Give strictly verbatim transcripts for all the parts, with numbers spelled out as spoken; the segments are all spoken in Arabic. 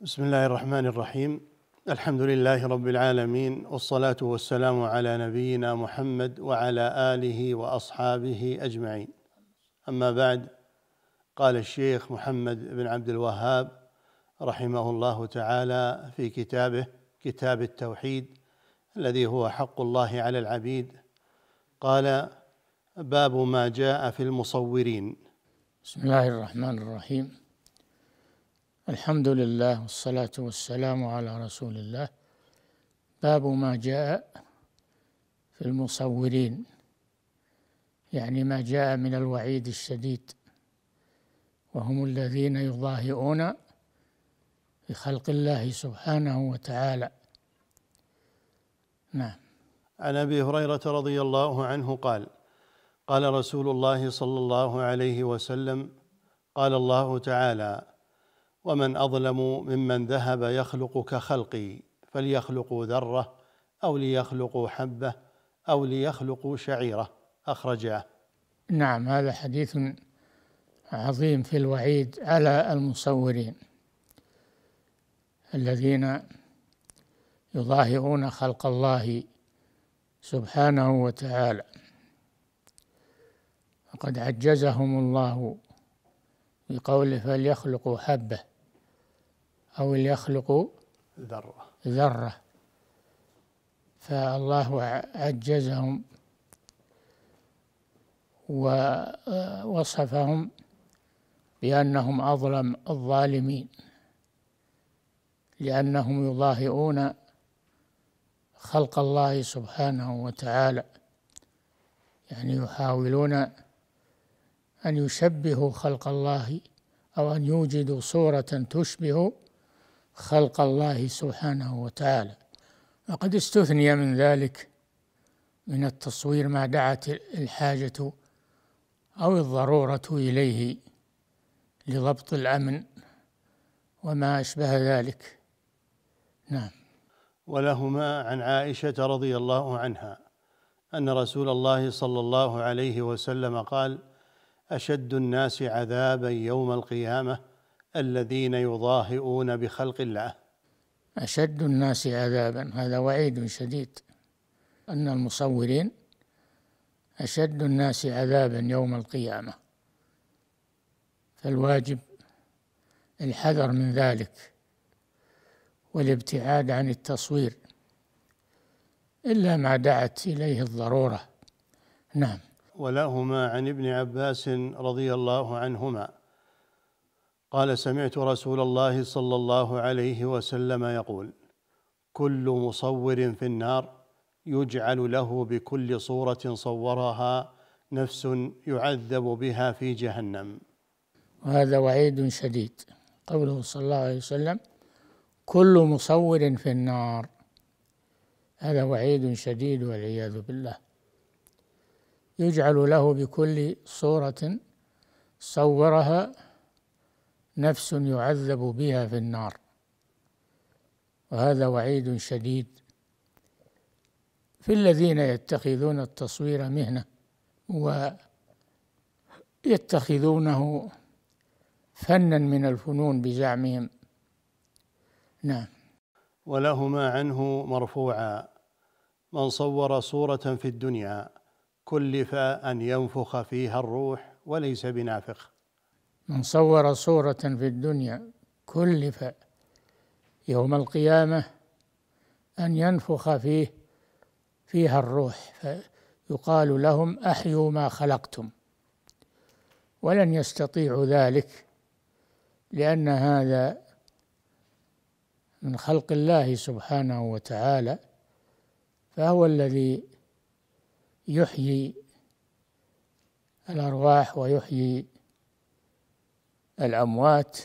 بسم الله الرحمن الرحيم. الحمد لله رب العالمين، والصلاة والسلام على نبينا محمد وعلى آله وأصحابه أجمعين. أما بعد، قال الشيخ محمد بن عبد الوهاب رحمه الله تعالى في كتابه كتاب التوحيد الذي هو حق الله على العبيد، قال: باب ما جاء في المصورين. بسم الله الرحمن الرحيم. الحمد لله والصلاة والسلام على رسول الله. باب ما جاء في المصورين، يعني ما جاء من الوعيد الشديد، وهم الذين يضاهئون بخلق الله سبحانه وتعالى. نعم. عن أبي هريرة رضي الله عنه قال: قال رسول الله صلى الله عليه وسلم: قال الله تعالى: ومن أظلم ممن ذهب يخلق كخلقي، فليخلقوا ذرة أو ليخلقوا حبة أو ليخلقوا شعيرة. أخرجاه. نعم، هذا حديث عظيم في الوعيد على المصورين الذين يضاهئون خلق الله سبحانه وتعالى، وقد عجزهم الله بقوله: فليخلقوا حبة أو ليخلقوا ذرة ذرة. فالله عجزهم ووصفهم بأنهم أظلم الظالمين، لأنهم يضاهئون خلق الله سبحانه وتعالى، يعني يحاولون أن يشبهوا خلق الله أو أن يوجدوا صورة تشبه خلق الله سبحانه وتعالى. وقد استثني من ذلك من التصوير ما دعت الحاجة أو الضرورة إليه لضبط الأمن وما أشبه ذلك. نعم. ولهما عن عائشة رضي الله عنها أن رسول الله صلى الله عليه وسلم قال: أشد الناس عذابا يوم القيامة الذين يضاهئون بخلق الله. أشد الناس عذابا، هذا وعيد شديد، أن المصورين أشد الناس عذابا يوم القيامة، فالواجب الحذر من ذلك والابتعاد عن التصوير إلا ما دعت إليه الضرورة. نعم. ولهما عن ابن عباس رضي الله عنهما قال: سمعت رسول الله صلى الله عليه وسلم يقول: كل مصور في النار يجعل له بكل صورة صورها نفس يعذب بها في جهنم. وهذا وعيد شديد، قوله صلى الله عليه وسلم: كل مصور في النار، هذا وعيد شديد والعياذ بالله. يجعل له بكل صورة صورها نفس يعذب بها في النار، وهذا وعيد شديد في الذين يتخذون التصوير مهنة ويتخذونه فنا من الفنون بزعمهم. نعم. ولهما عنه مرفوعا: من صور صورة في الدنيا كلف أن ينفخ فيها الروح وليس بنافخ. من صور صورة في الدنيا كلف يوم القيامة أن ينفخ فيه فيها الروح، فيقال لهم: أحيوا ما خلقتم، ولن يستطيعوا ذلك، لأن هذا من خلق الله سبحانه وتعالى، فهو الذي يحيي الأرواح ويحيي الأموات،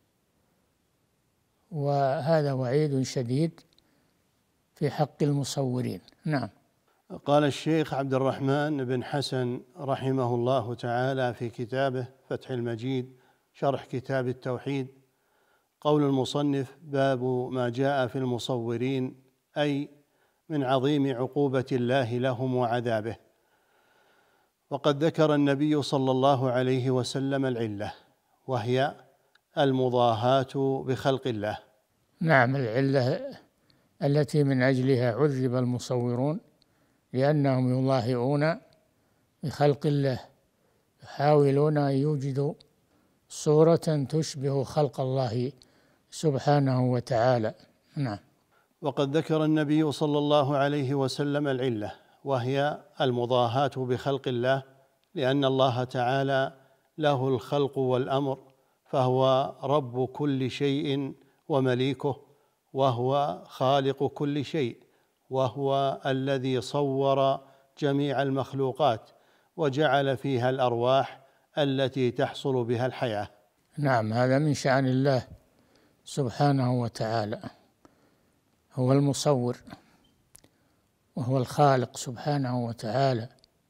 وهذا وعيد شديد في حق المصورين. نعم. قال الشيخ عبد الرحمن بن حسن رحمه الله تعالى في كتابه فتح المجيد شرح كتاب التوحيد: قول المصنف: باب ما جاء في المصورين، أي من عظيم عقوبة الله لهم وعذابه. وقد ذكر النبي صلى الله عليه وسلم العلة، وهي المضاهاة بخلق الله، نعم، العلة التي من أجلها عذب المصورون لأنهم يضاهئون بخلق الله، يحاولون أن يوجدوا صورة تشبه خلق الله سبحانه وتعالى. نعم. وقد ذكر النبي صلى الله عليه وسلم العلة، وهي المضاهاة بخلق الله، لأن الله تعالى له الخلق والأمر، فهو رب كل شيء ومليكه، وهو خالق كل شيء، وهو الذي صور جميع المخلوقات وجعل فيها الأرواح التي تحصل بها الحياة. نعم، هذا من شأن الله سبحانه وتعالى، هو المصور وهو الخالق سبحانه وتعالى،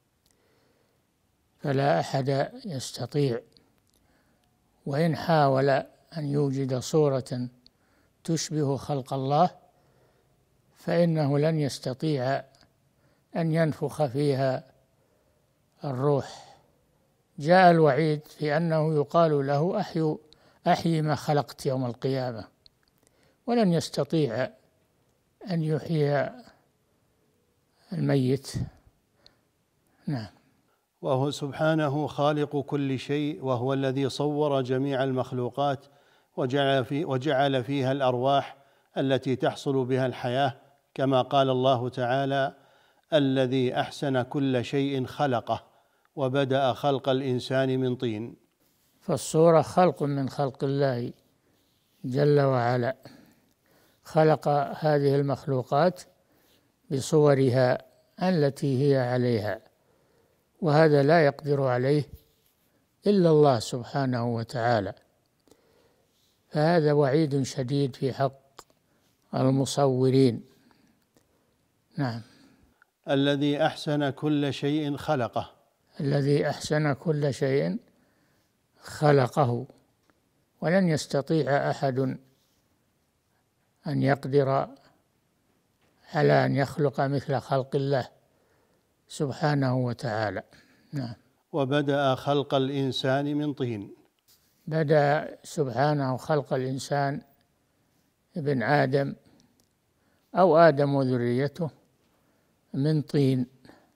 فلا أحد يستطيع وإن حاول أن يوجد صورة تشبه خلق الله فإنه لن يستطيع أن ينفخ فيها الروح. جاء الوعيد في أنه يقال له أحيوا أحيي ما خلقت يوم القيامة، ولن يستطيع أن يحيي الميت. نعم. وهو سبحانه خالق كل شيء، وهو الذي صور جميع المخلوقات وجعل, في وجعل فيها الأرواح التي تحصل بها الحياة، كما قال الله تعالى: الذي أحسن كل شيء خلقه وبدأ خلق الإنسان من طين. فالصورة خلق من خلق الله جل وعلا، خلق هذه المخلوقات بصورها التي هي عليها، وهذا لا يقدر عليه إلا الله سبحانه وتعالى، فهذا وعيد شديد في حق المصورين. نعم. الذي أحسن كل شيء خلقه، الذي أحسن كل شيء خلقه، ولن يستطيع أحد أن يقدر على أن يخلق مثل خلق الله سبحانه وتعالى. نعم. وبدأ خلق الإنسان من طين. بدأ سبحانه خلق الإنسان ابن آدم أو آدم وذريته من طين،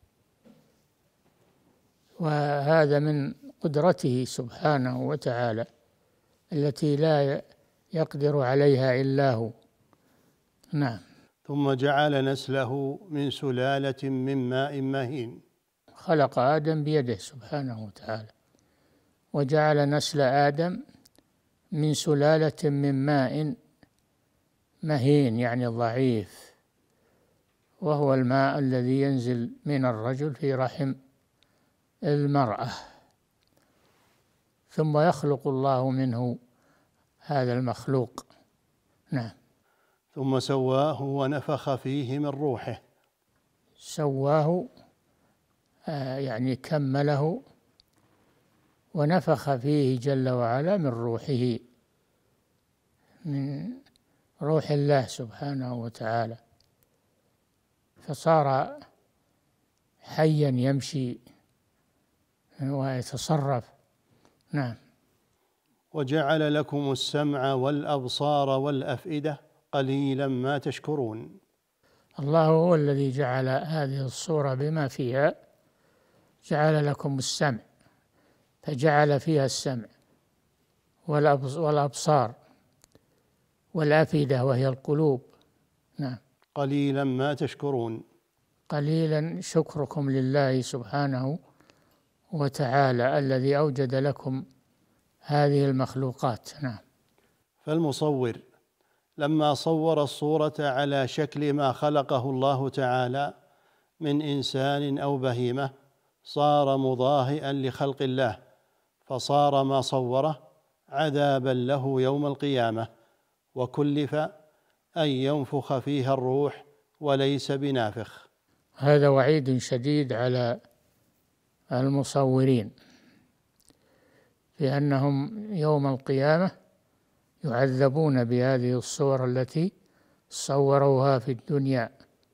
وهذا من قدرته سبحانه وتعالى التي لا يقدر عليها إلا هو. نعم. ثم جعل نسله من سلالة من ماء مهين. خلق آدم بيده سبحانه وتعالى، وجعل نسل آدم من سلالة من ماء مهين، يعني ضعيف، وهو الماء الذي ينزل من الرجل في رحم المرأة، ثم يخلق الله منه هذا المخلوق. نعم. ثم سواه ونفخ فيه من روحه. سواه آه يعني كمله، ونفخ فيه جل وعلا من روحه، من روح الله سبحانه وتعالى، فصار حيا يمشي ويتصرف. نعم. وجعل لكم السمع والأبصار والأفئدة قليلا ما تشكرون. الله هو الذي جعل هذه الصورة بما فيها، جعل لكم السمع فجعل فيها السمع والأبصار والأفئدة وهي القلوب. نعم. قليلا ما تشكرون. قليلا شكركم لله سبحانه وتعالى الذي أوجد لكم هذه المخلوقات. نعم. فالمصور لما صور الصورة على شكل ما خلقه الله تعالى من إنسان أو بهيمة صار مضاهئا لخلق الله، فصار ما صوره عذابا له يوم القيامة، وكلف أن ينفخ فيها الروح وليس بنافخ. هذا وعيد شديد على المصورين، لأنهم يوم القيامة يعذبون بهذه الصور التي صوروها في الدنيا،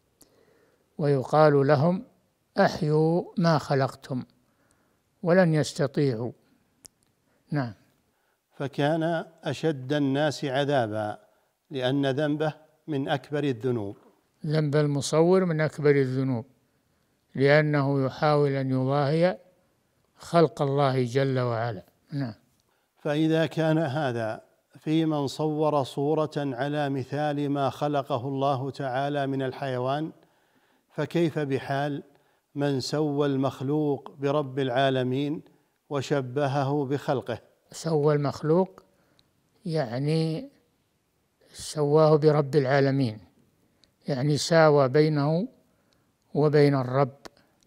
ويقال لهم أحيوا ما خلقتم، ولن يستطيعوا. نعم. فكان أشد الناس عذابا لأن ذنبه من أكبر الذنوب. ذنب المصور من أكبر الذنوب، لأنه يحاول أن يضاهي خلق الله جل وعلا. نعم. فإذا كان هذا في من صور صورة على مثال ما خلقه الله تعالى من الحيوان، فكيف بحال من سوى المخلوق برب العالمين وشبهه بخلقه؟ سوى المخلوق يعني سواه برب العالمين، يعني ساوى بينه وبين الرب.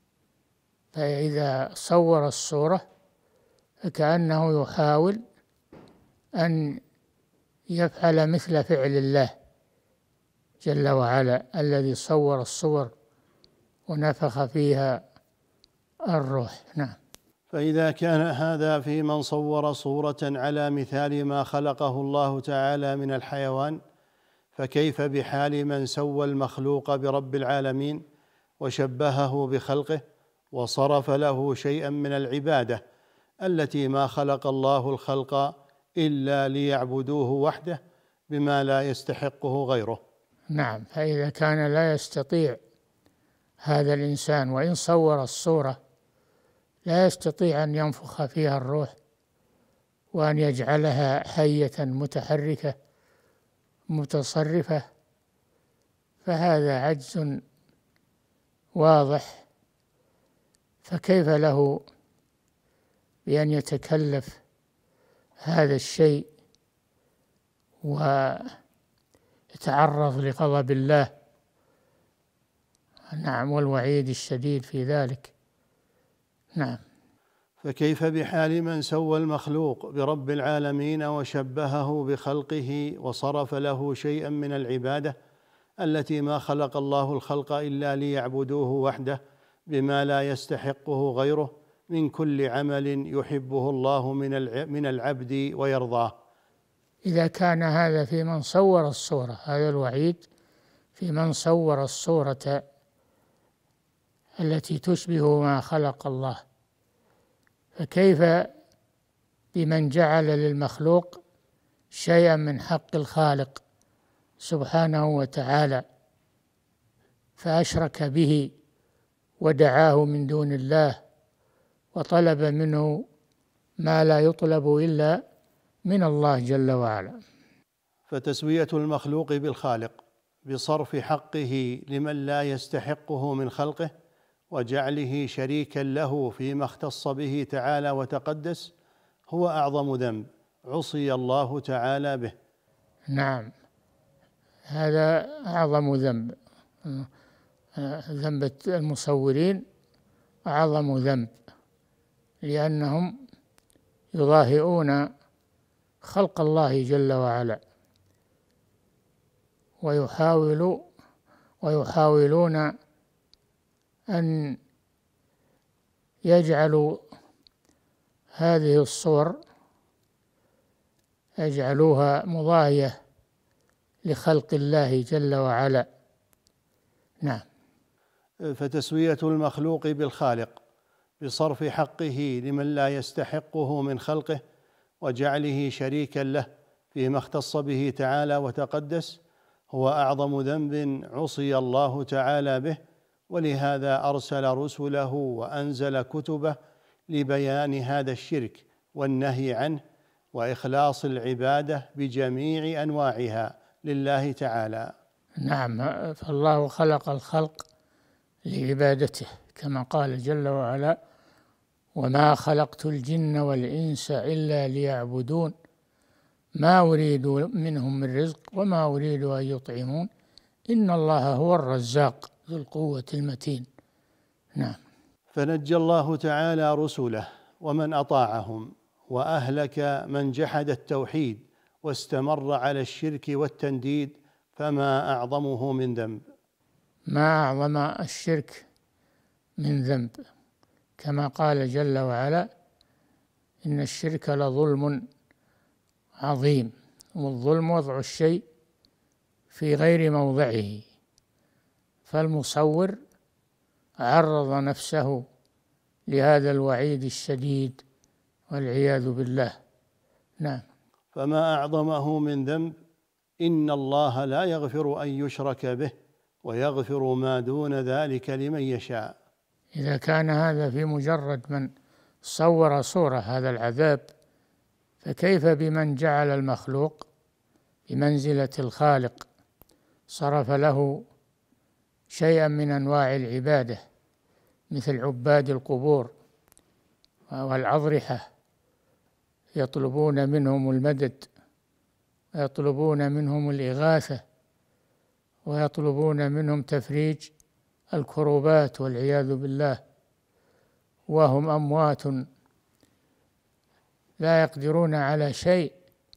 فإذا صور الصورة فكأنه يحاول أن يفعل مثل فعل الله جل وعلا الذي صور الصور ونفخ فيها الروح. نعم. فإذا كان هذا في من صور صورة على مثال ما خلقه الله تعالى من الحيوان، فكيف بحال من سوى المخلوق برب العالمين وشبهه بخلقه وصرف له شيئا من العبادة التي ما خلق الله الخلق إلا ليعبدوه وحده بما لا يستحقه غيره؟ نعم. فإذا كان لا يستطيع هذا الإنسان وإن صور الصورة لا يستطيع أن ينفخ فيها الروح وأن يجعلها حية متحركة متصرفة، فهذا عجز واضح. فكيف له بأن يتكلف هذا الشيء ويتعرض لغضب الله؟ نعم. والوعيد الشديد في ذلك. نعم. فكيف بحال من سوى المخلوق برب العالمين وشبهه بخلقه وصرف له شيئا من العبادة التي ما خلق الله الخلق إلا ليعبدوه وحده بما لا يستحقه غيره من كل عمل يحبه الله من العبد ويرضاه؟ إذا كان هذا في من صور الصورة، هذا الوعيد في من صور الصورة التي تشبه ما خلق الله، فكيف بمن جعل للمخلوق شيئا من حق الخالق سبحانه وتعالى فأشرك به ودعاه من دون الله وطلب منه ما لا يطلب إلا من الله جل وعلا؟ فتسوية المخلوق بالخالق بصرف حقه لمن لا يستحقه من خلقه وجعله شريكا له فيما اختص به تعالى وتقدس هو أعظم ذنب عصي الله تعالى به. نعم. هذا أعظم ذنب. ذنب المصورين أعظم ذنب، لأنهم يضاهئون خلق الله جل وعلا ويحاولوا ويحاولون أن يجعلوا هذه الصور يجعلوها مضاهية لخلق الله جل وعلا. نعم. فتسوية المخلوق بالخالق بصرف حقه لمن لا يستحقه من خلقه وجعله شريكا له فيما اختص به تعالى وتقدس هو أعظم ذنب عصي الله تعالى به، ولهذا أرسل رسله وأنزل كتبه لبيان هذا الشرك والنهي عنه وإخلاص العبادة بجميع أنواعها لله تعالى. نعم. فالله خلق الخلق لعبادته كما قال جل وعلا: وما خلقت الجن والإنس إلا ليعبدون ما أريد منهم من رزق وما أريد أن يطعمون إن الله هو الرزاق ذو القوة المتين. نعم. فنجى الله تعالى رسله ومن أطاعهم وأهلك من جحد التوحيد واستمر على الشرك والتنديد، فما أعظمه من ذنب. ما أعظم الشرك من ذنب، كما قال جل وعلا: إن الشرك لظلم عظيم. والظلم وضع الشيء في غير موضعه، فالمصور عرض نفسه لهذا الوعيد الشديد والعياذ بالله. نعم. فما أعظمه من ذنب إن الله لا يغفر أن يشرك به ويغفر ما دون ذلك لمن يشاء. إذا كان هذا في مجرد من صور صورة هذا العذاب، فكيف بمن جعل المخلوق بمنزلة الخالق، صرف له شيئا من أنواع العبادة مثل عباد القبور والأضرحة، يطلبون منهم المدد ويطلبون منهم الإغاثة ويطلبون منهم تفريج الكروبات والعياذ بالله، وهم أموات لا يقدرون على شيء.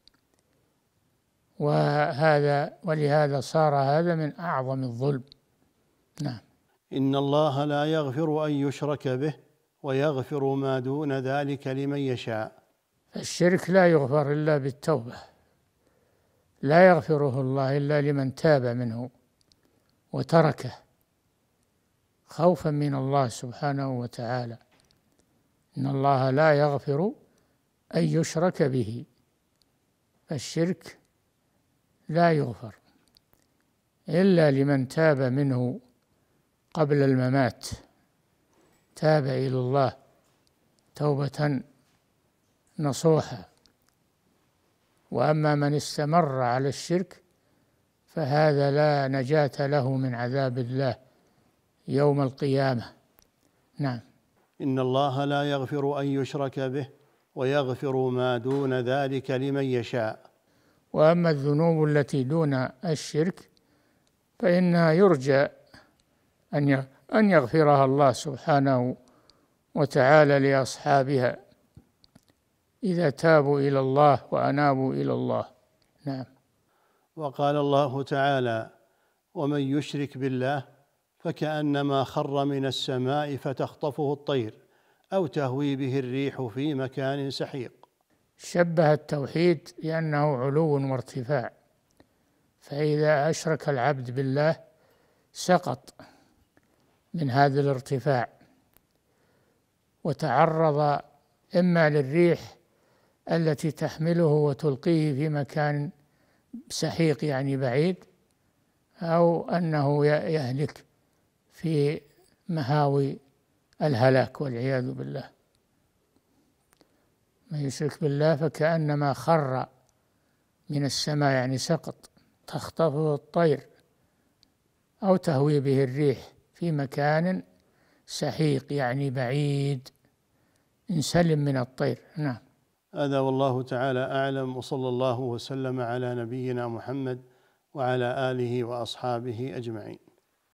وهذا ولهذا صار هذا من أعظم الظلم. نعم. إن الله لا يغفر أن يشرك به ويغفر ما دون ذلك لمن يشاء. الشرك لا يغفر إلا بالتوبة، لا يغفره الله إلا لمن تاب منه وتركه خوفا من الله سبحانه وتعالى. إن الله لا يغفر أن يشرك به، فالشرك لا يغفر إلا لمن تاب منه قبل الممات، تاب إلى الله توبة نصوحا. وأما من استمر على الشرك فهذا لا نجاة له من عذاب الله يوم القيامة. نعم. إن الله لا يغفر أن يشرك به ويغفر ما دون ذلك لمن يشاء. وأما الذنوب التي دون الشرك فإنها يرجى أن أن يغفرها الله سبحانه وتعالى لأصحابها إذا تابوا إلى الله وأنابوا إلى الله. نعم. وقال الله تعالى: ومن يشرك بالله فكأنما خر من السماء فتخطفه الطير أو تهوي به الريح في مكان سحيق. شبه التوحيد بأنه علو وارتفاع، فإذا أشرك العبد بالله سقط من هذا الارتفاع وتعرض إما للريح التي تحمله وتلقيه في مكان سحيق يعني بعيد، أو أنه يهلك في مهاوي الهلاك والعياذ بالله. من يشرك بالله فكأنما خر من السماء يعني سقط، تخطفه الطير أو تهوي به الريح في مكان سحيق يعني بعيد، انسلم من الطير. نعم. هذا والله تعالى أعلم، وصلى الله وسلم على نبينا محمد وعلى آله وأصحابه أجمعين.